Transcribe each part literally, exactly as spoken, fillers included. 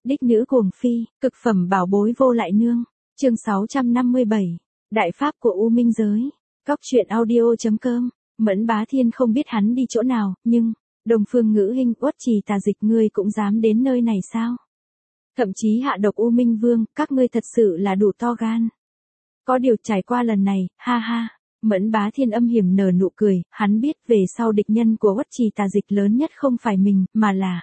Đích nữ cuồng phi, cực phẩm bảo bối vô lại nương. Chương sáu trăm năm mươi bảy. Đại pháp của U Minh giới. Góc truyện audio chấm com. Mẫn Bá Thiên không biết hắn đi chỗ nào, nhưng Đông Phương Ngữ Hinh, Uất Trì Tà Dịch, ngươi cũng dám đến nơi này sao? Thậm chí hạ độc U Minh Vương, các ngươi thật sự là đủ to gan. Có điều trải qua lần này, ha ha. Mẫn Bá Thiên âm hiểm nở nụ cười, hắn biết về sau địch nhân của Uất Trì Tà Dịch lớn nhất không phải mình, mà là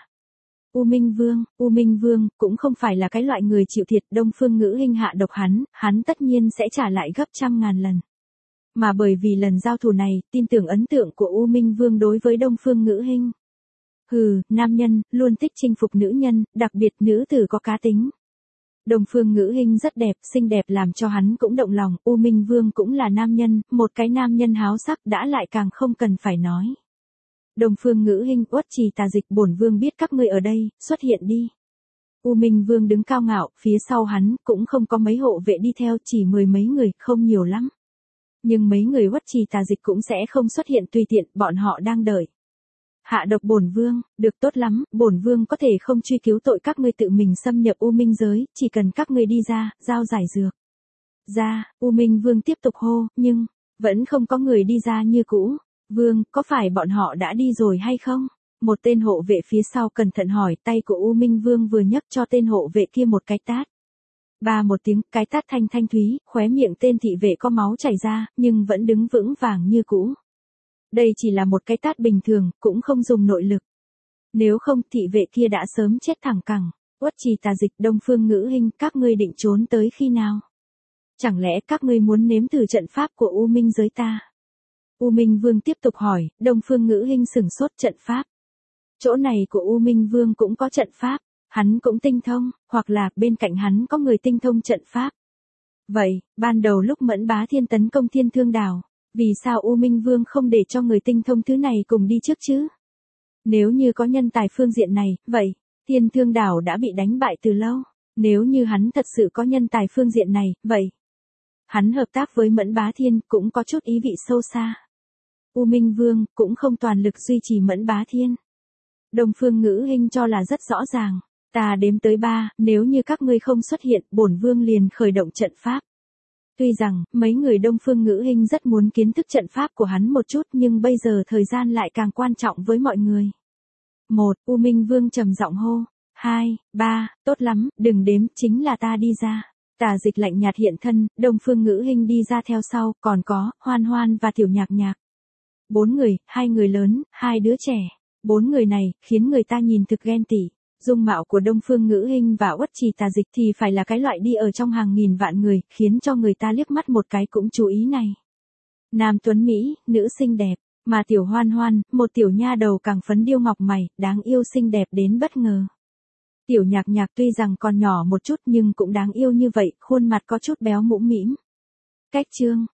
U Minh Vương. U Minh Vương cũng không phải là cái loại người chịu thiệt. Đông Phương Ngữ Hinh hạ độc hắn, hắn tất nhiên sẽ trả lại gấp trăm ngàn lần. Mà bởi vì lần giao thủ này, tin tưởng ấn tượng của U Minh Vương đối với Đông Phương Ngữ Hinh. Hừ, nam nhân, luôn thích chinh phục nữ nhân, đặc biệt nữ tử có cá tính. Đông Phương Ngữ Hinh rất đẹp, xinh đẹp làm cho hắn cũng động lòng. U Minh Vương cũng là nam nhân, một cái nam nhân háo sắc đã lại càng không cần phải nói. Đông Phương Ngữ Hinh, Uất Trì Tà Dịch, bổn vương biết các ngươi ở đây, xuất hiện đi. U Minh Vương đứng cao ngạo, phía sau hắn cũng không có mấy hộ vệ đi theo, chỉ mười mấy người, không nhiều lắm. Nhưng mấy người Uất Trì Tà Dịch cũng sẽ không xuất hiện tùy tiện, bọn họ đang đợi. Hạ độc bổn vương, được tốt lắm, bổn vương có thể không truy cứu tội các ngươi tự mình xâm nhập U Minh giới, chỉ cần các ngươi đi ra, giao giải dược. Ra, U Minh Vương tiếp tục hô, nhưng vẫn không có người đi ra như cũ. Vương, có phải bọn họ đã đi rồi hay không? Một tên hộ vệ phía sau cẩn thận hỏi, tay của U Minh Vương vừa nhấc cho tên hộ vệ kia một cái tát. Ba một tiếng, cái tát thanh thanh thúy, khóe miệng tên thị vệ có máu chảy ra, nhưng vẫn đứng vững vàng như cũ. Đây chỉ là một cái tát bình thường, cũng không dùng nội lực. Nếu không, thị vệ kia đã sớm chết thẳng cẳng. Uất Trì Tà Dịch, Đông Phương Ngữ Hinh, các ngươi định trốn tới khi nào? Chẳng lẽ các ngươi muốn nếm thử trận pháp của U Minh giới ta? U Minh Vương tiếp tục hỏi. Đông Phương Ngữ Hinh sửng sốt. Trận pháp? Chỗ này của U Minh Vương cũng có trận pháp, hắn cũng tinh thông, hoặc là bên cạnh hắn có người tinh thông trận pháp. Vậy, ban đầu lúc Mẫn Bá Thiên tấn công Thiên Thương Đảo, vì sao U Minh Vương không để cho người tinh thông thứ này cùng đi trước chứ? Nếu như có nhân tài phương diện này, vậy, Thiên Thương Đảo đã bị đánh bại từ lâu. Nếu như hắn thật sự có nhân tài phương diện này, vậy, hắn hợp tác với Mẫn Bá Thiên cũng có chút ý vị sâu xa. U Minh Vương cũng không toàn lực duy trì Mẫn Bá Thiên. Đông Phương Ngữ Hinh cho là rất rõ ràng. Ta đếm tới ba, nếu như các ngươi không xuất hiện, bổn vương liền khởi động trận pháp. Tuy rằng, mấy người Đông Phương Ngữ Hinh rất muốn kiến thức trận pháp của hắn một chút, nhưng bây giờ thời gian lại càng quan trọng với mọi người. Một, U Minh Vương trầm giọng hô. Hai, ba, tốt lắm, đừng đếm, chính là ta đi ra. Tà Dịch lạnh nhạt hiện thân, Đông Phương Ngữ Hinh đi ra theo sau, còn có, Hoan Hoan và Tiểu Nhạc Nhạc. Bốn người, hai người lớn, hai đứa trẻ. Bốn người này, khiến người ta nhìn thực ghen tị. Dung mạo của Đông Phương Ngữ Hinh và Uất Trì Tà Dịch thì phải là cái loại đi ở trong hàng nghìn vạn người, khiến cho người ta liếc mắt một cái cũng chú ý này. Nam tuấn Mỹ, nữ xinh đẹp, mà Tiểu Hoan Hoan, một tiểu nha đầu càng phấn điêu ngọc mày, đáng yêu xinh đẹp đến bất ngờ. Tiểu Nhạc Nhạc tuy rằng còn nhỏ một chút nhưng cũng đáng yêu như vậy, khuôn mặt có chút béo mũm mĩm. Cách chương,